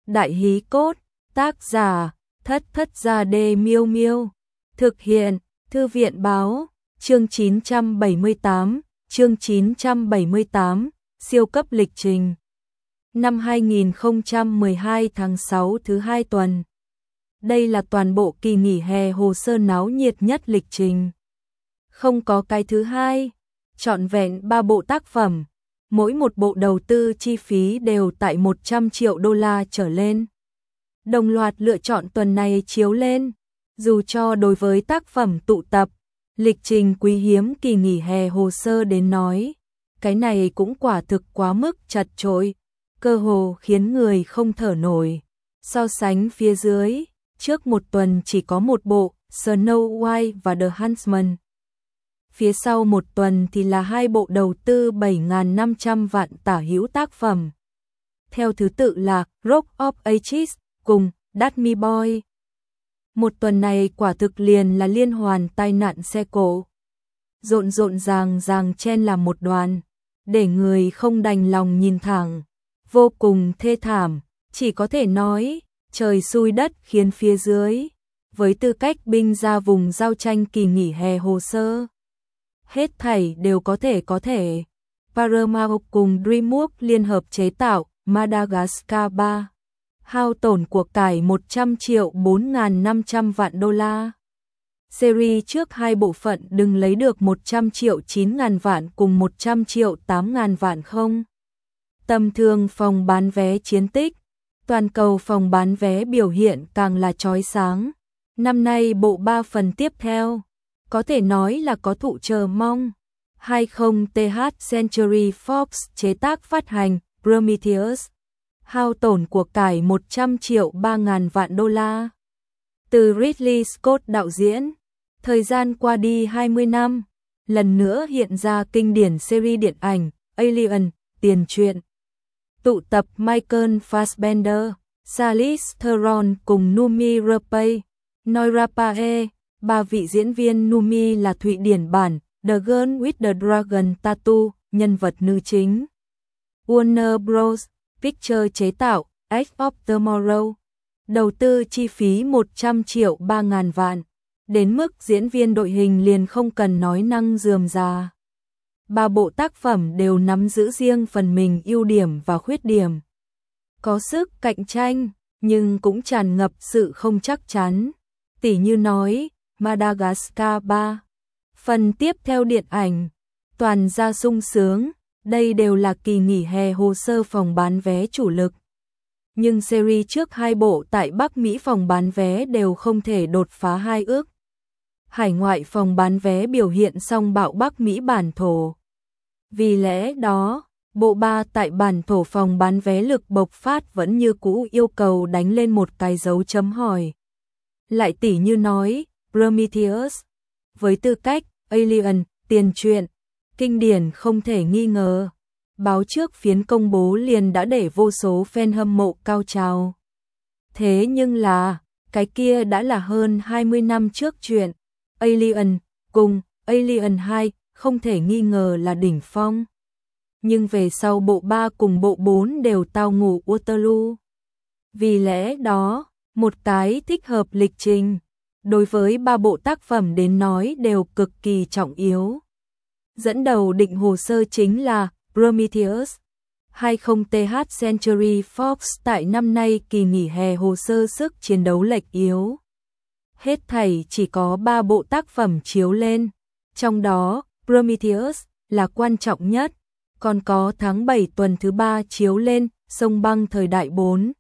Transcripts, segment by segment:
Đại hí cốt, tác giả, Thất Thất Gia Đê Miêu Miêu. Thực hiện, Thư viện Báo, chương 978, siêu cấp lịch trình. Năm 2012 tháng 6 thứ 2 tuần. Đây là toàn bộ kỳ nghỉ hè hồ sơ náo nhiệt nhất lịch trình. Không có cái thứ hai, trọn vẹn 3 bộ tác phẩm, mỗi một bộ đầu tư chi phí đều tại 100 triệu đô la trở lên. Đồng loạt lựa chọn tuần này chiếu lên, dù cho đối với tác phẩm tụ tập, lịch trình quý hiếm kỳ nghỉ hè hồ sơ đến nói, cái này cũng quả thực quá mức chật chội, cơ hồ khiến người không thở nổi. So sánh phía dưới, trước một tuần chỉ có một bộ, Snow White và The Huntsman. Phía sau một tuần thì là 2 bộ đầu tư 7.500 vạn tả hữu tác phẩm. Theo thứ tự là Rock of Ages cùng Dasmy Boy. Một tuần này quả thực liền là liên hoàn tai nạn xe cộ. Rộn ràng chen làm một đoàn, để người không đành lòng nhìn thẳng, vô cùng thê thảm, chỉ có thể nói, trời xui đất khiến phía dưới, với tư cách binh ra vùng giao tranh kỳ nghỉ hè hồ sơ. Hết thảy đều có thể. Paramount cùng DreamWorks liên hợp chế tạo Madagascar 3. Hao tổn của cải 100 triệu 4.500 vạn đô la. Series trước 2 bộ phận đừng lấy được 100 triệu 9.000 vạn cùng 100 triệu 8.000 vạn không. Tầm thường phòng bán vé chiến tích, toàn cầu phòng bán vé biểu hiện càng là chói sáng. Năm nay bộ 3 phần tiếp theo, có thể nói là có thụ chờ mong. 20th Century Fox chế tác phát hành Prometheus. Hao tổn của cải 100 triệu 3.000 vạn đô la. Từ Ridley Scott đạo diễn, thời gian qua đi 20 năm, lần nữa hiện ra kinh điển series điện ảnh Alien, tiền truyện. Tụ tập Michael Fassbender, Charlize Theron cùng Noomi Rapace, Noirapae, 3 vị diễn viên. Noomi là Thụy Điển bản The Girl with the Dragon Tattoo, nhân vật nữ chính. Warner Bros. Pictures chế tạo Edge of Tomorrow. Đầu tư chi phí 100 triệu 3.000 vạn. Đến mức diễn viên đội hình liền không cần nói năng rườm rà. 3 bộ tác phẩm đều nắm giữ riêng phần mình ưu điểm và khuyết điểm. Có sức cạnh tranh, nhưng cũng tràn ngập sự không chắc chắn. Tỉ như nói, Madagascar 3. Phần tiếp theo điện ảnh, toàn ra sung sướng. Đây đều là kỳ nghỉ hè hồ sơ phòng bán vé chủ lực. Nhưng series trước 2 bộ tại Bắc Mỹ phòng bán vé đều không thể đột phá 2 ước. Hải ngoại phòng bán vé biểu hiện song bạo Bắc Mỹ bản thổ. Vì lẽ đó, bộ 3 tại bản thổ phòng bán vé lực bộc phát vẫn như cũ yêu cầu đánh lên một cái dấu chấm hỏi. Lại tỉ như nói, Prometheus, với tư cách Alien, tiền truyện, kinh điển không thể nghi ngờ. Báo trước phiến công bố liền đã để vô số fan hâm mộ cao trào. Thế nhưng là, cái kia đã là hơn 20 năm trước chuyện. Alien cùng Alien 2 không thể nghi ngờ là đỉnh phong. Nhưng về sau bộ 3 cùng bộ 4 đều tao ngộ Waterloo. Vì lẽ đó, một cái thích hợp lịch trình, đối với 3 bộ tác phẩm đến nói đều cực kỳ trọng yếu. Dẫn đầu định hồ sơ chính là Prometheus. 20th Century Fox tại năm nay kỳ nghỉ hè hồ sơ sức chiến đấu lệch yếu. Hết thảy chỉ có 3 bộ tác phẩm chiếu lên, trong đó Prometheus là quan trọng nhất, còn có tháng 7 tuần thứ 3 chiếu lên Sông Băng Thời Đại 4.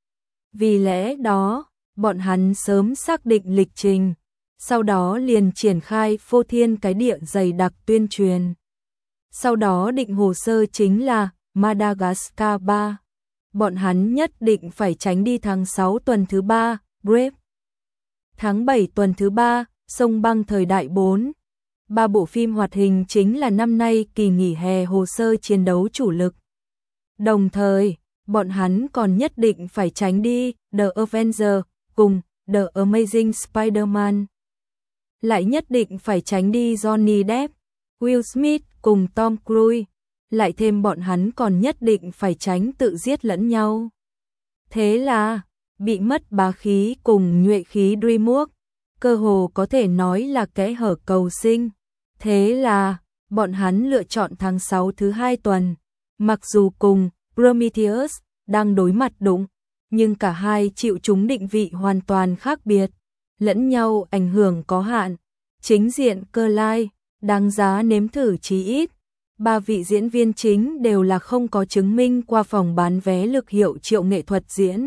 Vì lẽ đó, bọn hắn sớm xác định lịch trình, sau đó liền triển khai phô thiên cái địa dày đặc tuyên truyền. Sau đó định hồ sơ chính là Madagascar 3. Bọn hắn nhất định phải tránh đi tháng 6 tuần thứ 3, Brave. Tháng 7 tuần thứ 3, Sông Băng Thời Đại 4. 3 bộ phim hoạt hình chính là năm nay kỳ nghỉ hè hồ sơ chiến đấu chủ lực. Đồng thời, bọn hắn còn nhất định phải tránh đi The Avengers cùng The Amazing Spider-Man. Lại nhất định phải tránh đi Johnny Depp, Will Smith cùng Tom Cruise. Lại thêm bọn hắn còn nhất định phải tránh tự giết lẫn nhau. Thế là bị mất bá khí cùng nhuệ khí DreamWorks, cơ hồ có thể nói là kẽ hở cầu sinh. Thế là bọn hắn lựa chọn tháng 6 thứ 2 tuần. Mặc dù cùng Prometheus đang đối mặt đụng, nhưng cả hai chịu chúng định vị hoàn toàn khác biệt, lẫn nhau ảnh hưởng có hạn. Chính diện cơ lai, đáng giá nếm thử chí ít. 3 vị diễn viên chính đều là không có chứng minh qua phòng bán vé lực hiệu triệu nghệ thuật diễn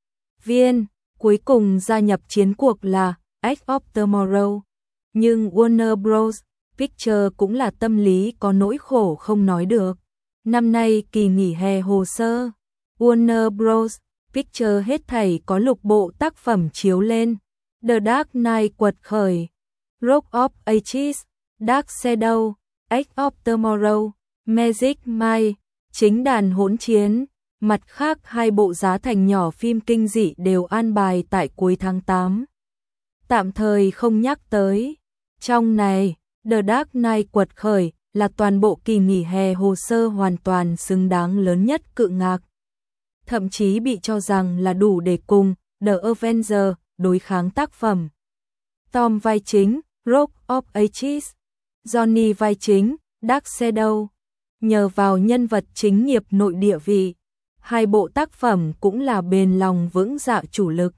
viên. Cuối cùng gia nhập chiến cuộc là Edge of Tomorrow. Nhưng Warner Bros. Pictures cũng là tâm lý có nỗi khổ không nói được. Năm nay kỳ nghỉ hè hồ sơ, Warner Bros. Pictures hết thảy có lục bộ tác phẩm chiếu lên. The Dark Knight quật khởi, Rock of Ages, Dark Shadow, Edge of Tomorrow, Magic Mike, chính đàn hỗn chiến. Mặt khác hai bộ giá thành nhỏ phim kinh dị đều an bài tại cuối tháng 8. Tạm thời không nhắc tới. Trong này, The Dark Knight quật khởi là toàn bộ kỳ nghỉ hè hồ sơ hoàn toàn xứng đáng lớn nhất cự ngạc. Thậm chí bị cho rằng là đủ để cùng The Avengers đối kháng tác phẩm. Tom vai chính, Rock of Ages, Johnny vai chính, Dark Shadow. Nhờ vào nhân vật chính nghiệp nội địa vị, hai bộ tác phẩm cũng là bền lòng vững dạ chủ lực.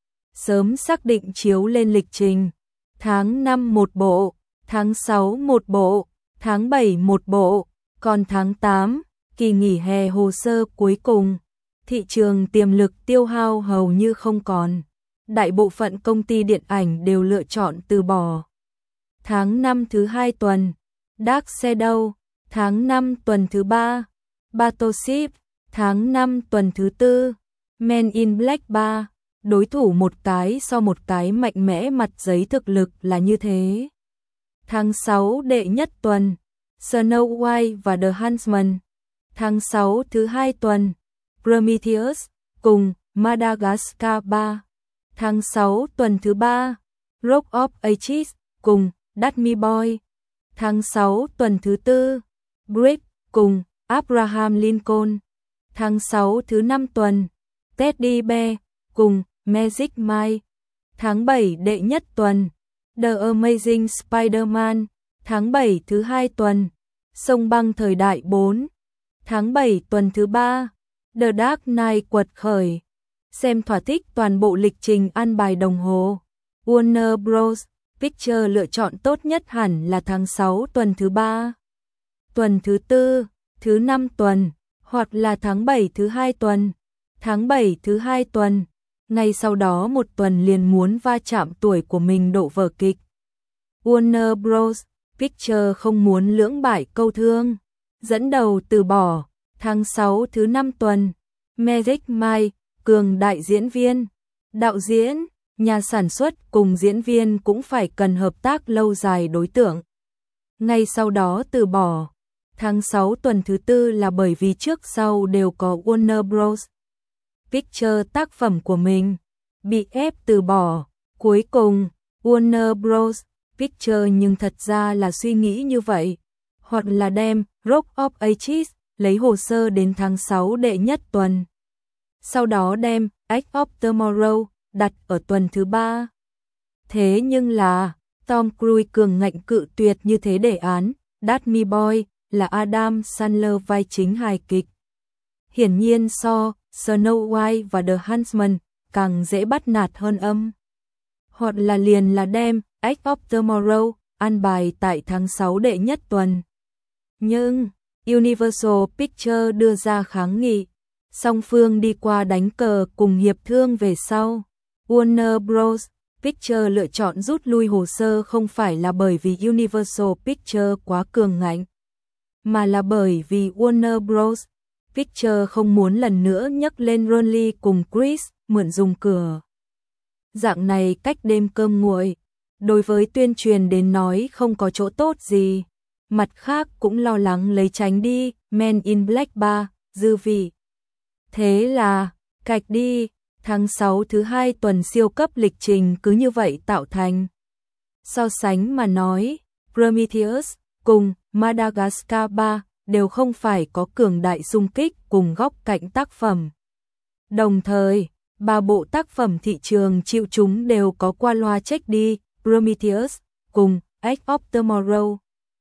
Sớm xác định chiếu lên lịch trình. Tháng 5 một bộ, tháng 6 một bộ, tháng 7 một bộ, còn tháng 8, kỳ nghỉ hè hồ sơ cuối cùng. Thị trường tiềm lực tiêu hao hầu như không còn. Đại bộ phận công ty điện ảnh đều lựa chọn từ bỏ. Tháng 5 thứ 2 tuần, Dark Shadow, tháng 5 tuần thứ 3, Battleship, tháng 5 tuần thứ 4, Men in Black 3, đối thủ một cái so một cái mạnh mẽ, mặt giấy thực lực là như thế. Tháng 6 đệ nhất tuần, Snow White và The Huntsman. Tháng 6 thứ 2 tuần, Prometheus cùng Madagascar 3. Tháng 6 tuần thứ 3, Rock of Ages cùng Danny Boy. Tháng 6 tuần thứ 4, Brick cùng Abraham Lincoln. Tháng 6 thứ 5 tuần, Teddy Bear cùng Magic Mike. Tháng 7 đệ nhất tuần, The Amazing Spider-Man. Tháng 7 thứ 2 tuần, Sông băng thời đại 4. Tháng 7 tuần thứ 3, The Dark Knight quật khởi. Xem thỏa thích toàn bộ lịch trình ăn bài đồng hồ. Warner Bros. Pictures lựa chọn tốt nhất hẳn là tháng 6 tuần thứ 3, tuần thứ 4, thứ 5 tuần, hoặc là tháng 7 thứ 2 tuần, tháng 7 thứ 2 tuần. Ngay sau đó một tuần liền muốn va chạm tuổi của mình độ vở kịch. Warner Bros. Pictures không muốn lưỡng bại câu thương, dẫn đầu từ bỏ. Tháng 6 thứ 5 tuần, Magic Mike, cường đại diễn viên, đạo diễn, nhà sản xuất cùng diễn viên cũng phải cần hợp tác lâu dài đối tượng. Ngay sau đó từ bỏ. Tháng 6 tuần thứ 4 là bởi vì trước sau đều có Warner Bros. Pictures tác phẩm của mình, bị ép từ bỏ. Cuối cùng, Warner Bros. Pictures nhưng thật ra là suy nghĩ như vậy, hoặc là đem Rock of Ages lấy hồ sơ đến tháng 6 đệ nhất tuần. Sau đó đem Edge of Tomorrow đặt ở tuần thứ 3. Thế nhưng là Tom Cruise cường ngạnh cự tuyệt như thế đề án. Danny Boy là Adam Sandler vai chính hài kịch. Hiển nhiên so Snow White và The Huntsman càng dễ bắt nạt hơn âm. Hoặc là liền là đem Edge of Tomorrow ăn bài tại tháng 6 đệ nhất tuần. Nhưng Universal Pictures đưa ra kháng nghị. Song phương đi qua đánh cờ cùng hiệp thương về sau. Warner Bros. Pictures lựa chọn rút lui hồ sơ không phải là bởi vì Universal Pictures quá cường ngạnh, mà là bởi vì Warner Bros. Pictures không muốn lần nữa nhắc lên Ron Lee cùng Chris mượn dùng cửa. Dạng này cách đêm cơm nguội, đối với tuyên truyền đến nói không có chỗ tốt gì. Mặt khác cũng lo lắng lấy tránh đi Men in Black 3 dư vị. Thế là cạch đi. Tháng 6 thứ 2 tuần siêu cấp lịch trình cứ như vậy tạo thành. So sánh mà nói, Prometheus cùng Madagascar 3 đều không phải có cường đại xung kích cùng góc cạnh tác phẩm. Đồng thời, 3 bộ tác phẩm thị trường chịu chúng đều có qua loa check đi, Prometheus cùng Edge of Tomorrow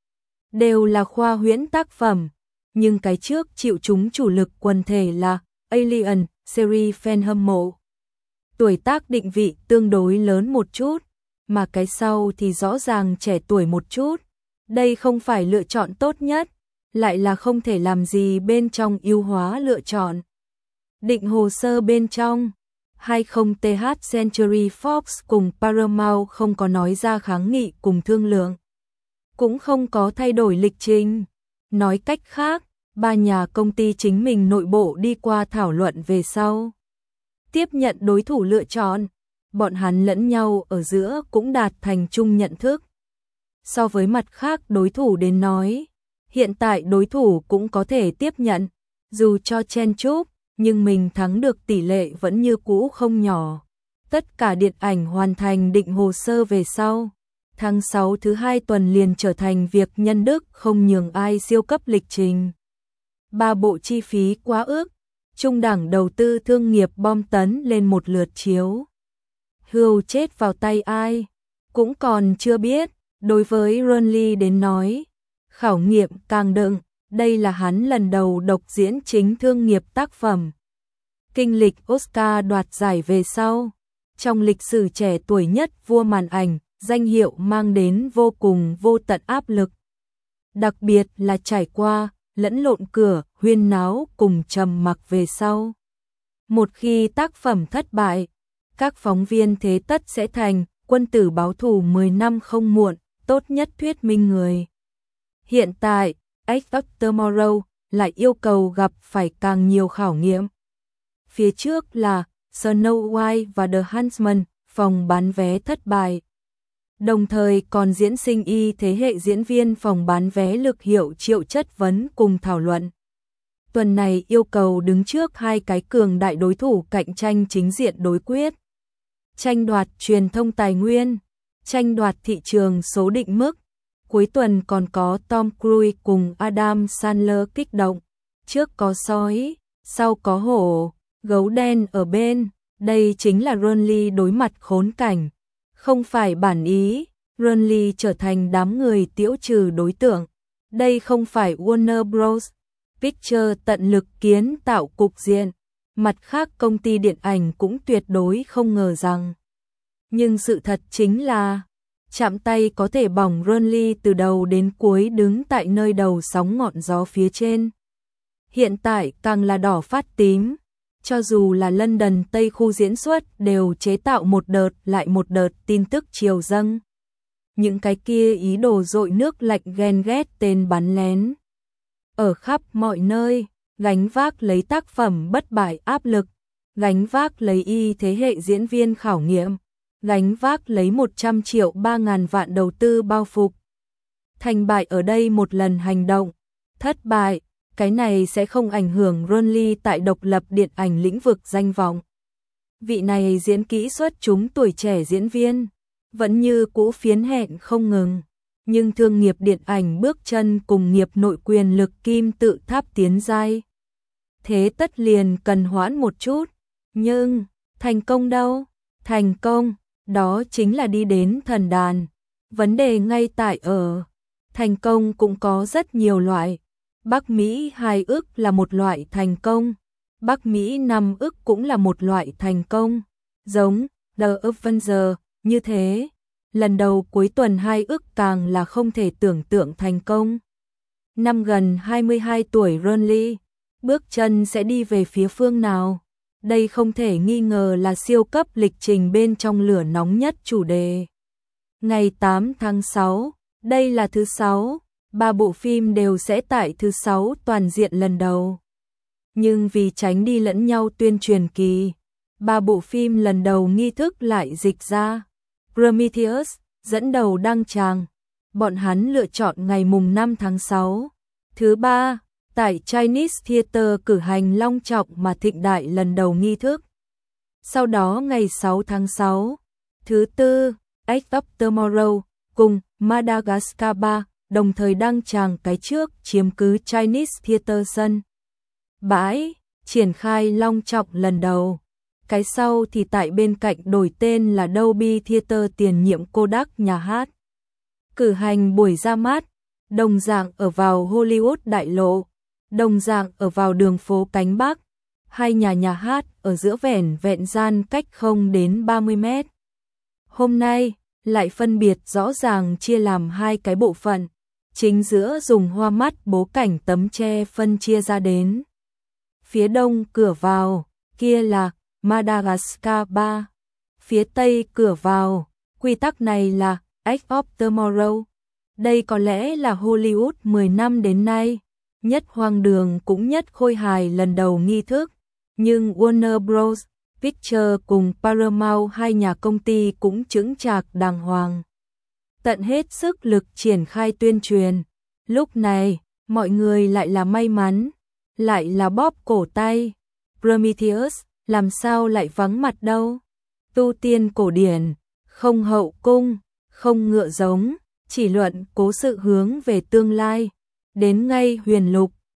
đều là khoa huyễn tác phẩm, nhưng cái trước chịu chúng chủ lực quần thể là Alien, series fan hâm mộ. Tuổi tác định vị tương đối lớn một chút, mà cái sau thì rõ ràng trẻ tuổi một chút. Đây không phải lựa chọn tốt nhất, lại là không thể làm gì bên trong ưu hóa lựa chọn. Định hồ sơ bên trong 20th Century Fox cùng Paramount không có nói ra kháng nghị cùng thương lượng, cũng không có thay đổi lịch trình. Nói cách khác, 3 nhà công ty chính mình nội bộ đi qua thảo luận về sau, tiếp nhận đối thủ lựa chọn, bọn hắn lẫn nhau ở giữa cũng đạt thành chung nhận thức. So với mặt khác đối thủ đến nói, hiện tại đối thủ cũng có thể tiếp nhận, dù cho chen chúc, nhưng mình thắng được tỷ lệ vẫn như cũ không nhỏ. Tất cả điện ảnh hoàn thành định hồ sơ về sau, tháng 6 thứ 2 tuần liền trở thành việc nhân đức không nhường ai siêu cấp lịch trình. 3 bộ chi phí quá ước, trung đẳng đầu tư thương nghiệp bom tấn lên một lượt chiếu. Hưu chết vào tay ai, cũng còn chưa biết. Đối với Ronly đến nói, khảo nghiệm càng đựng, đây là hắn lần đầu độc diễn chính thương nghiệp tác phẩm. Kinh lịch Oscar đoạt giải về sau, trong lịch sử trẻ tuổi nhất vua màn ảnh, danh hiệu mang đến vô cùng vô tận áp lực. Đặc biệt là trải qua, lẫn lộn cửa, huyên náo cùng trầm mặc về sau. Một khi tác phẩm thất bại, các phóng viên thế tất sẽ thành quân tử báo thù 10 năm không muộn, tốt nhất thuyết minh người. Hiện tại, Edge of Tomorrow lại yêu cầu gặp phải càng nhiều khảo nghiệm. Phía trước là Snow White và The Huntsman, phòng bán vé thất bại. Đồng thời còn diễn sinh y thế hệ diễn viên phòng bán vé lực hiệu chịu chất vấn cùng thảo luận. Tuần này yêu cầu đứng trước 2 cái cường đại đối thủ cạnh tranh chính diện đối quyết. Tranh đoạt truyền thông tài nguyên, tranh đoạt thị trường số định mức. Cuối tuần còn có Tom Cruise cùng Adam Sandler kích động. Trước có sói, sau có hổ, gấu đen ở bên. Đây chính là Ronly đối mặt khốn cảnh. Không phải bản ý, Ronly trở thành đám người tiễu trừ đối tượng. Đây không phải Warner Bros. Pictures tận lực kiến tạo cục diện. Mặt khác công ty điện ảnh cũng tuyệt đối không ngờ rằng. Nhưng sự thật chính là, chạm tay có thể bỏng Ronly từ đầu đến cuối đứng tại nơi đầu sóng ngọn gió phía trên. Hiện tại càng là đỏ phát tím, cho dù là London Tây khu diễn xuất đều chế tạo một đợt lại một đợt tin tức triều dâng. Những cái kia ý đồ dội nước lạnh ghen ghét tên bắn lén. Ở khắp mọi nơi, gánh vác lấy tác phẩm bất bại áp lực, gánh vác lấy y thế hệ diễn viên khảo nghiệm, gánh vác lấy 100 triệu 3.000 vạn đầu tư bao phục. Thành bại ở đây một lần hành động, thất bại, cái này sẽ không ảnh hưởng Ronly tại độc lập điện ảnh lĩnh vực danh vọng. Vị này diễn kỹ xuất chúng tuổi trẻ diễn viên, vẫn như cũ phiến hẹn không ngừng, nhưng thương nghiệp điện ảnh bước chân cùng nghiệp nội quyền lực kim tự tháp tiến giai. Thế tất liền cần hoãn một chút, nhưng thành công đâu? Thành công, đó chính là đi đến thần đàn. Vấn đề ngay tại ở, thành công cũng có rất nhiều loại. Bắc Mỹ 2 ức là một loại thành công, Bắc Mỹ 5 ức cũng là một loại thành công, giống The Avengers như thế. Lần đầu cuối tuần 2 ức càng là không thể tưởng tượng thành công. Năm gần 22 tuổi Ronly, bước chân sẽ đi về phía phương nào? Đây không thể nghi ngờ là siêu cấp lịch trình bên trong lửa nóng nhất chủ đề. Ngày 8 tháng 6, đây là thứ 6, 3 bộ phim đều sẽ tại thứ 6 toàn diện lần đầu. Nhưng vì tránh đi lẫn nhau tuyên truyền kỳ, 3 bộ phim lần đầu nghi thức lại dịch ra. Prometheus dẫn đầu đăng tràng, bọn hắn lựa chọn ngày mùng 5 tháng 6. Thứ 3, tại Chinese Theater cử hành long trọng mà thịnh đại lần đầu nghi thức. Sau đó ngày 6 tháng 6, thứ 4, Edge of Tomorrow cùng Madagascar 3 đồng thời đăng tràng cái trước chiếm cứ Chinese Theater sân bãi. triển khai long trọng lần đầu. Cái sau thì tại bên cạnh đổi tên là Dolby Theater, tiền nhiệm Kodak nhà hát. Cử hành buổi ra mắt, đồng dạng ở vào Hollywood đại lộ, đồng dạng ở vào đường phố Cánh Bắc. Hai nhà hát ở giữa vẻn vẹn gian cách không đến 30 mét. Hôm nay, lại phân biệt rõ ràng chia làm hai cái bộ phận. Chính giữa dùng hoa mắt bố cảnh tấm tre phân chia ra đến. Phía đông cửa vào, kia là Madagascar 3. Phía tây cửa vào, quy tắc này là Edge of Tomorrow. Đây có lẽ là Hollywood 10 năm đến nay, nhất hoang đường cũng nhất khôi hài lần đầu nghi thức. Nhưng Warner Bros. Pictures cùng Paramount, hai nhà công ty cũng chững chạc đàng hoàng, tận hết sức lực triển khai tuyên truyền. Lúc này, mọi người lại là may mắn, lại là bóp cổ tay. Prometheus làm sao lại vắng mặt đâu? Tu tiên cổ điển, không hậu cung, không ngựa giống, chỉ luận cố sự hướng về tương lai. Đến ngay huyền lục,